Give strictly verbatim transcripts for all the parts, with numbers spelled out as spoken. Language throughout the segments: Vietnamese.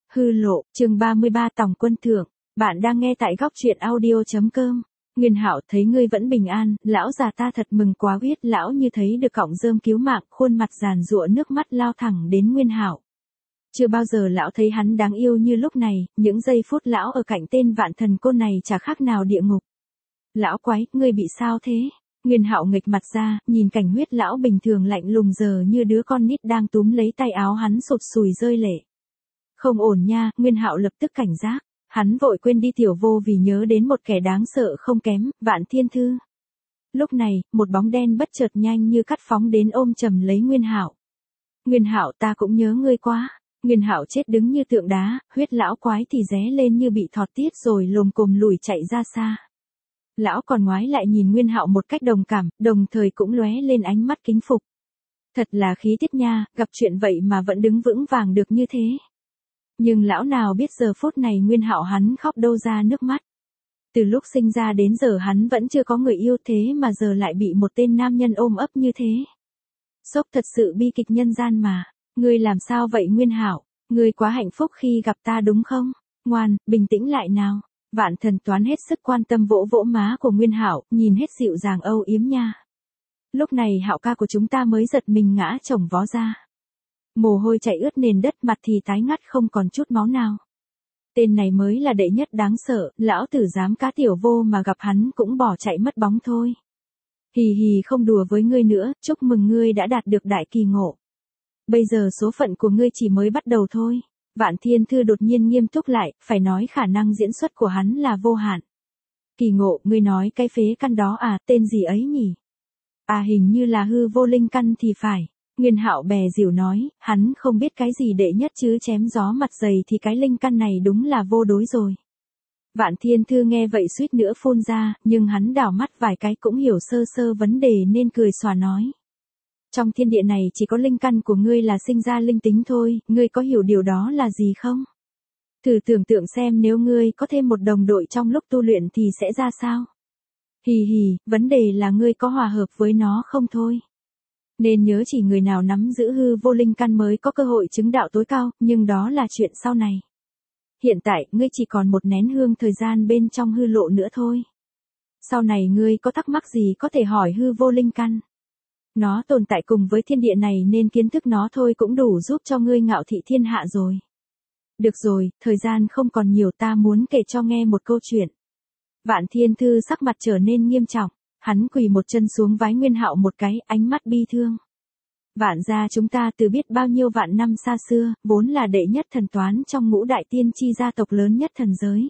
Hư lộ, chương ba mươi ba Tòng Quân Thượng, bạn đang nghe tại góc truyện audio.com. Nguyên Hạo thấy ngươi vẫn bình an, lão già ta thật mừng quá huyết, lão như thấy được cọng rơm cứu mạng, khuôn mặt giàn giụa nước mắt lao thẳng đến Nguyên Hạo. Chưa bao giờ lão thấy hắn đáng yêu như lúc này, những giây phút lão ở cạnh tên vạn thần côn này chả khác nào địa ngục. Lão quái, ngươi bị sao thế? Nguyên Hạo nghịch mặt ra, nhìn cảnh huyết lão bình thường lạnh lùng giờ như đứa con nít đang túm lấy tay áo hắn sụt sùi rơi lệ. Không ổn nha, Nguyên Hạo lập tức cảnh giác, hắn vội quên đi Tiểu Vô vì nhớ đến một kẻ đáng sợ không kém, Vạn Thiên Thư. Lúc này, một bóng đen bất chợt nhanh như cắt phóng đến ôm chầm lấy Nguyên Hạo. Nguyên Hạo, ta cũng nhớ ngươi quá. Nguyên Hạo chết đứng như tượng đá, huyết lão quái thì ré lên như bị thọt tiết rồi lồm cồm lùi chạy ra xa. Lão còn ngoái lại nhìn Nguyên Hạo một cách đồng cảm, đồng thời cũng lóe lên ánh mắt kính phục. Thật là khí tiết nha, gặp chuyện vậy mà vẫn đứng vững vàng được như thế. Nhưng lão nào biết giờ phút này Nguyên Hạo hắn khóc đâu ra nước mắt. Từ lúc sinh ra đến giờ hắn vẫn chưa có người yêu thế mà giờ lại bị một tên nam nhân ôm ấp như thế. Sốc thật sự bi kịch nhân gian mà. Ngươi làm sao vậy Nguyên Hạo? Ngươi quá hạnh phúc khi gặp ta đúng không? Ngoan, bình tĩnh lại nào. Vạn Thần Toán hết sức quan tâm vỗ vỗ má của Nguyên Hạo, nhìn hết dịu dàng âu yếm nha. Lúc này Hạo ca của chúng ta mới giật mình ngã chồng vó ra. Mồ hôi chảy ướt nền đất, mặt thì tái ngắt không còn chút máu nào. Tên này mới là đệ nhất đáng sợ, lão tử dám cá Tiểu Vô mà gặp hắn cũng bỏ chạy mất bóng thôi. Hì hì, không đùa với ngươi nữa, chúc mừng ngươi đã đạt được đại kỳ ngộ. Bây giờ số phận của ngươi chỉ mới bắt đầu thôi. Vạn Thiên Thư đột nhiên nghiêm túc lại, phải nói khả năng diễn xuất của hắn là vô hạn. Kỳ ngộ, ngươi nói cái phế căn đó à, tên gì ấy nhỉ? À, hình như là hư vô linh căn thì phải. Nguyên Hạo bè dỉu nói, hắn không biết cái gì đệ nhất chứ chém gió mặt dày thì cái linh căn này đúng là vô đối rồi. Vạn Thiên Thư nghe vậy suýt nữa phun ra, nhưng hắn đảo mắt vài cái cũng hiểu sơ sơ vấn đề nên cười xòa nói. Trong thiên địa này chỉ có linh căn của ngươi là sinh ra linh tính thôi, ngươi có hiểu điều đó là gì không? Thử tưởng tượng xem nếu ngươi có thêm một đồng đội trong lúc tu luyện thì sẽ ra sao? Hì hì, vấn đề là ngươi có hòa hợp với nó không thôi. Nên nhớ chỉ người nào nắm giữ hư vô linh căn mới có cơ hội chứng đạo tối cao, nhưng đó là chuyện sau này. Hiện tại, ngươi chỉ còn một nén hương thời gian bên trong hư lộ nữa thôi. Sau này ngươi có thắc mắc gì có thể hỏi hư vô linh căn. Nó tồn tại cùng với thiên địa này nên kiến thức nó thôi cũng đủ giúp cho ngươi ngạo thị thiên hạ rồi. Được rồi, thời gian không còn nhiều, ta muốn kể cho nghe một câu chuyện. Vạn Thiên Thư sắc mặt trở nên nghiêm trọng, hắn quỳ một chân xuống vái Nguyên Hạo một cái, ánh mắt bi thương. Vạn gia chúng ta từ biết bao nhiêu vạn năm xa xưa, vốn là đệ nhất thần toán trong ngũ đại tiên tri gia tộc lớn nhất thần giới.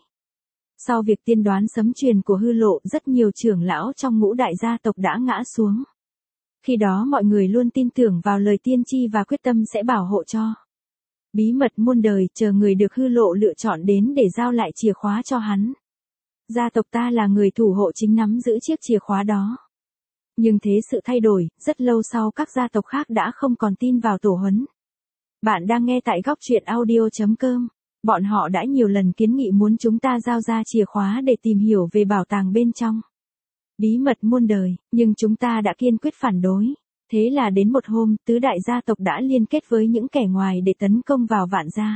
Sau việc tiên đoán sấm truyền của hư lộ, rất nhiều trưởng lão trong ngũ đại gia tộc đã ngã xuống. Khi đó mọi người luôn tin tưởng vào lời tiên tri và quyết tâm sẽ bảo hộ cho. Bí mật muôn đời, chờ người được hư lộ lựa chọn đến để giao lại chìa khóa cho hắn. Gia tộc ta là người thủ hộ chính nắm giữ chiếc chìa khóa đó. Nhưng thế sự thay đổi, rất lâu sau các gia tộc khác đã không còn tin vào tổ huấn. Bạn đang nghe tại góc truyện audio.com. Bọn họ đã nhiều lần kiến nghị muốn chúng ta giao ra chìa khóa để tìm hiểu về bảo tàng bên trong. Bí mật muôn đời, nhưng chúng ta đã kiên quyết phản đối. Thế là đến một hôm, tứ đại gia tộc đã liên kết với những kẻ ngoài để tấn công vào Vạn gia.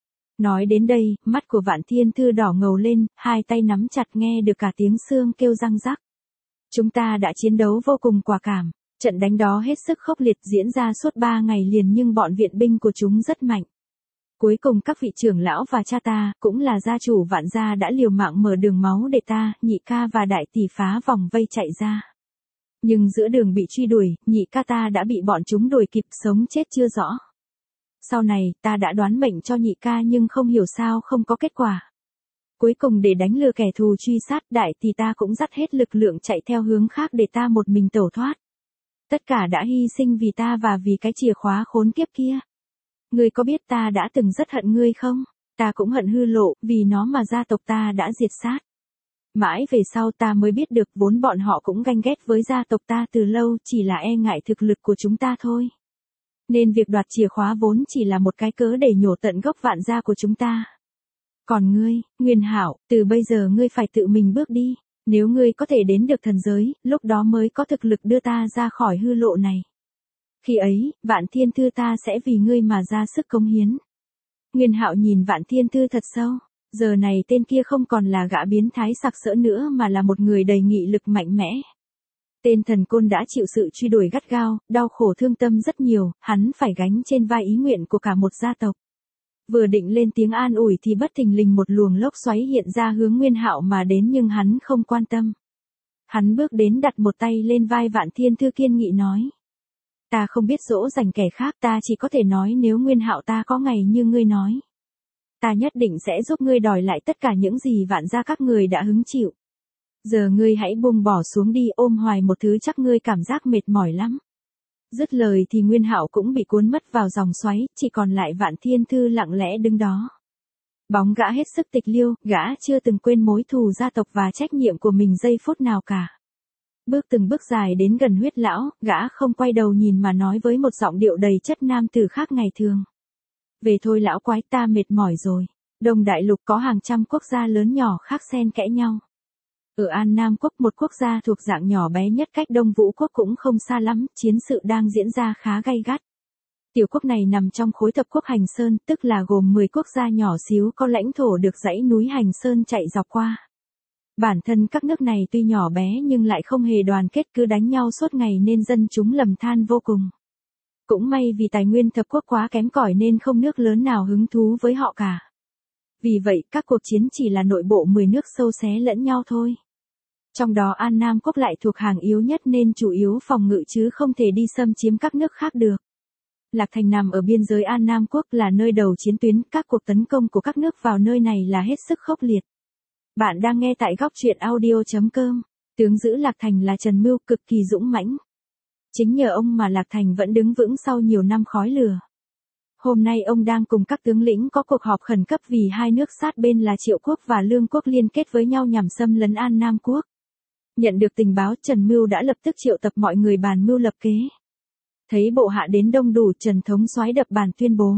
Nói đến đây, mắt của Vạn Thiên Thư đỏ ngầu lên, hai tay nắm chặt nghe được cả tiếng xương kêu răng rắc. Chúng ta đã chiến đấu vô cùng quả cảm. Trận đánh đó hết sức khốc liệt diễn ra suốt ba ngày liền nhưng bọn viện binh của chúng rất mạnh. Cuối cùng các vị trưởng lão và cha ta, cũng là gia chủ Vạn gia đã liều mạng mở đường máu để ta, nhị ca và đại tỷ phá vòng vây chạy ra. Nhưng giữa đường bị truy đuổi, nhị ca ta đã bị bọn chúng đuổi kịp, sống chết chưa rõ. Sau này, ta đã đoán mệnh cho nhị ca nhưng không hiểu sao không có kết quả. Cuối cùng để đánh lừa kẻ thù truy sát, đại tỷ ta cũng dắt hết lực lượng chạy theo hướng khác để ta một mình tẩu thoát. Tất cả đã hy sinh vì ta và vì cái chìa khóa khốn kiếp kia. Ngươi có biết ta đã từng rất hận ngươi không? Ta cũng hận hư lộ, vì nó mà gia tộc ta đã diệt sát. Mãi về sau ta mới biết được vốn bọn họ cũng ganh ghét với gia tộc ta từ lâu, chỉ là e ngại thực lực của chúng ta thôi. Nên việc đoạt chìa khóa vốn chỉ là một cái cớ để nhổ tận gốc Vạn gia của chúng ta. Còn ngươi, Nguyên Hạo, từ bây giờ ngươi phải tự mình bước đi. Nếu ngươi có thể đến được thần giới, lúc đó mới có thực lực đưa ta ra khỏi hư lộ này. Khi ấy, Vạn Thiên Thư ta sẽ vì ngươi mà ra sức cống hiến. Nguyên Hạo nhìn Vạn Thiên Thư thật sâu. Giờ này tên kia không còn là gã biến thái sặc sỡ nữa mà là một người đầy nghị lực mạnh mẽ. Tên thần côn đã chịu sự truy đuổi gắt gao, đau khổ thương tâm rất nhiều, hắn phải gánh trên vai ý nguyện của cả một gia tộc. Vừa định lên tiếng an ủi thì bất thình lình một luồng lốc xoáy hiện ra hướng Nguyên Hạo mà đến nhưng hắn không quan tâm. Hắn bước đến đặt một tay lên vai Vạn Thiên Thư kiên nghị nói. Ta không biết dỗ dành kẻ khác, ta chỉ có thể nói nếu Nguyên Hạo ta có ngày như ngươi nói. Ta nhất định sẽ giúp ngươi đòi lại tất cả những gì Vạn gia các người đã hứng chịu. Giờ ngươi hãy buông bỏ xuống đi, ôm hoài một thứ chắc ngươi cảm giác mệt mỏi lắm. Dứt lời thì Nguyên Hạo cũng bị cuốn mất vào dòng xoáy, chỉ còn lại Vạn Thiên Thư lặng lẽ đứng đó. Bóng gã hết sức tịch liêu, gã chưa từng quên mối thù gia tộc và trách nhiệm của mình giây phút nào cả. Bước từng bước dài đến gần Huyết lão, gã không quay đầu nhìn mà nói với một giọng điệu đầy chất nam tử khác ngày thường. Về thôi lão quái, ta mệt mỏi rồi. Đông Đại Lục có hàng trăm quốc gia lớn nhỏ khác xen kẽ nhau. Ở An Nam Quốc, một quốc gia thuộc dạng nhỏ bé nhất cách Đông Vũ Quốc cũng không xa lắm, chiến sự đang diễn ra khá gay gắt. Tiểu quốc này nằm trong khối thập quốc Hành Sơn, tức là gồm mười quốc gia nhỏ xíu có lãnh thổ được dãy núi Hành Sơn chạy dọc qua. Bản thân các nước này tuy nhỏ bé nhưng lại không hề đoàn kết, cứ đánh nhau suốt ngày nên dân chúng lầm than vô cùng. Cũng may vì tài nguyên thập quốc quá kém cỏi nên không nước lớn nào hứng thú với họ cả. Vì vậy các cuộc chiến chỉ là nội bộ mười nước sâu xé lẫn nhau thôi. Trong đó An Nam Quốc lại thuộc hàng yếu nhất nên chủ yếu phòng ngự chứ không thể đi xâm chiếm các nước khác được. Lạc Thành nằm ở biên giới An Nam Quốc là nơi đầu chiến tuyến, các cuộc tấn công của các nước vào nơi này là hết sức khốc liệt. Bạn đang nghe tại góc truyện audio chấm com. Tướng giữ Lạc Thành là Trần Mưu, cực kỳ dũng mãnh. Chính nhờ ông mà Lạc Thành vẫn đứng vững sau nhiều năm khói lửa. Hôm nay ông đang cùng các tướng lĩnh có cuộc họp khẩn cấp vì hai nước sát bên là Triệu Quốc và Lương Quốc liên kết với nhau nhằm xâm lấn An Nam Quốc. Nhận được tình báo, Trần Mưu đã lập tức triệu tập mọi người bàn mưu lập kế. Thấy bộ hạ đến đông đủ, Trần Thống soái đập bàn tuyên bố.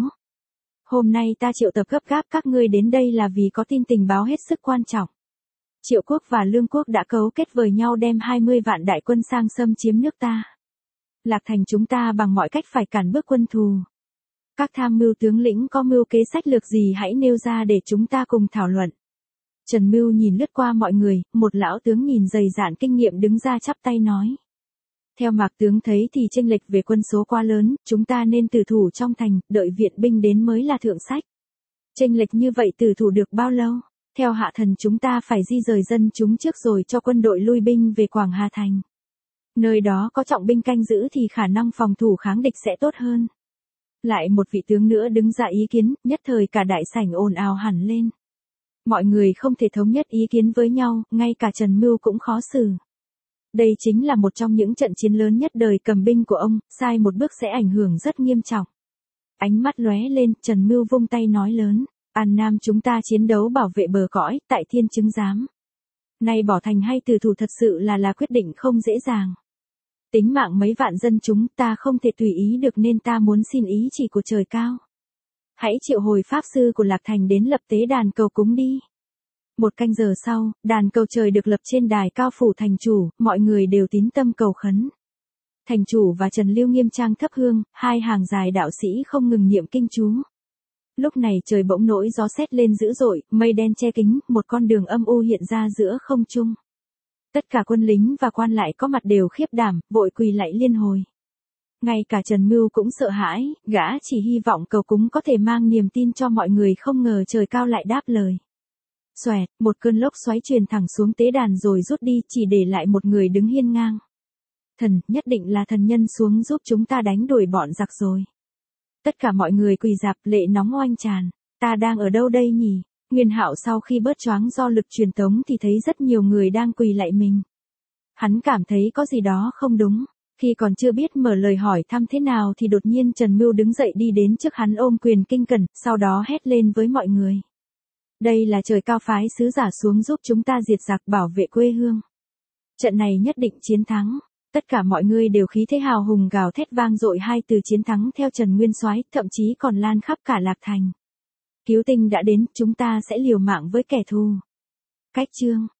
Hôm nay ta triệu tập gấp gáp các ngươi đến đây là vì có tin tình báo hết sức quan trọng. Triệu Quốc và Lương Quốc đã cấu kết với nhau đem hai mươi vạn đại quân sang xâm chiếm nước ta. Lạc Thành chúng ta bằng mọi cách phải cản bước quân thù. Các tham mưu tướng lĩnh có mưu kế sách lược gì hãy nêu ra để chúng ta cùng thảo luận. Trần Mưu nhìn lướt qua mọi người, một lão tướng nhìn dày dạn kinh nghiệm đứng ra chắp tay nói. Theo Mạc tướng thấy thì chênh lệch về quân số quá lớn, chúng ta nên tử thủ trong thành, đợi viện binh đến mới là thượng sách. Chênh lệch như vậy tử thủ được bao lâu? Theo hạ thần chúng ta phải di rời dân chúng trước rồi cho quân đội lui binh về Quảng Hà Thành. Nơi đó có trọng binh canh giữ thì khả năng phòng thủ kháng địch sẽ tốt hơn. Lại một vị tướng nữa đứng ra ý kiến, nhất thời cả đại sảnh ồn ào hẳn lên. Mọi người không thể thống nhất ý kiến với nhau, ngay cả Trần Mưu cũng khó xử. Đây chính là một trong những trận chiến lớn nhất đời cầm binh của ông, sai một bước sẽ ảnh hưởng rất nghiêm trọng. Ánh mắt lóe lên, Trần Mưu vung tay nói lớn, An Nam chúng ta chiến đấu bảo vệ bờ cõi, tại thiên chứng giám. Nay bỏ thành hay tử thủ thật sự là là quyết định không dễ dàng. Tính mạng mấy vạn dân chúng ta không thể tùy ý được nên ta muốn xin ý chỉ của trời cao. Hãy triệu hồi pháp sư của Lạc Thành đến lập tế đàn cầu cúng đi. Một canh giờ sau, đàn cầu trời được lập trên đài cao phủ thành chủ, mọi người đều tín tâm cầu khấn. Thành chủ và Trần Lưu nghiêm trang thắp hương, hai hàng dài đạo sĩ không ngừng niệm kinh chú. Lúc này trời bỗng nổi gió sét lên dữ dội, mây đen che kính, một con đường âm u hiện ra giữa không trung. Tất cả quân lính và quan lại có mặt đều khiếp đảm, vội quỳ lạy liên hồi. Ngay cả Trần Mưu cũng sợ hãi, gã chỉ hy vọng cầu cúng có thể mang niềm tin cho mọi người, không ngờ trời cao lại đáp lời. Xoẹt, một cơn lốc xoáy truyền thẳng xuống tế đàn rồi rút đi, chỉ để lại một người đứng hiên ngang. Thần, nhất định là thần nhân xuống giúp chúng ta đánh đuổi bọn giặc rồi. Tất cả mọi người quỳ rạp, lệ nóng oanh tràn. Ta đang ở đâu đây nhỉ? Nguyên Hạo sau khi bớt choáng do lực truyền tống thì thấy rất nhiều người đang quỳ lạy mình. Hắn cảm thấy có gì đó không đúng. Khi còn chưa biết mở lời hỏi thăm thế nào thì đột nhiên Trần Mưu đứng dậy đi đến trước hắn ôm quyền kinh cẩn, sau đó hét lên với mọi người. Đây là trời cao phái sứ giả xuống giúp chúng ta diệt giặc bảo vệ quê hương. Trận này nhất định chiến thắng. Tất cả mọi người đều khí thế hào hùng gào thét vang dội hai từ chiến thắng theo Trần Nguyên Soái, thậm chí còn lan khắp cả Lạc Thành. Cứu tinh đã đến, chúng ta sẽ liều mạng với kẻ thù. Cách chương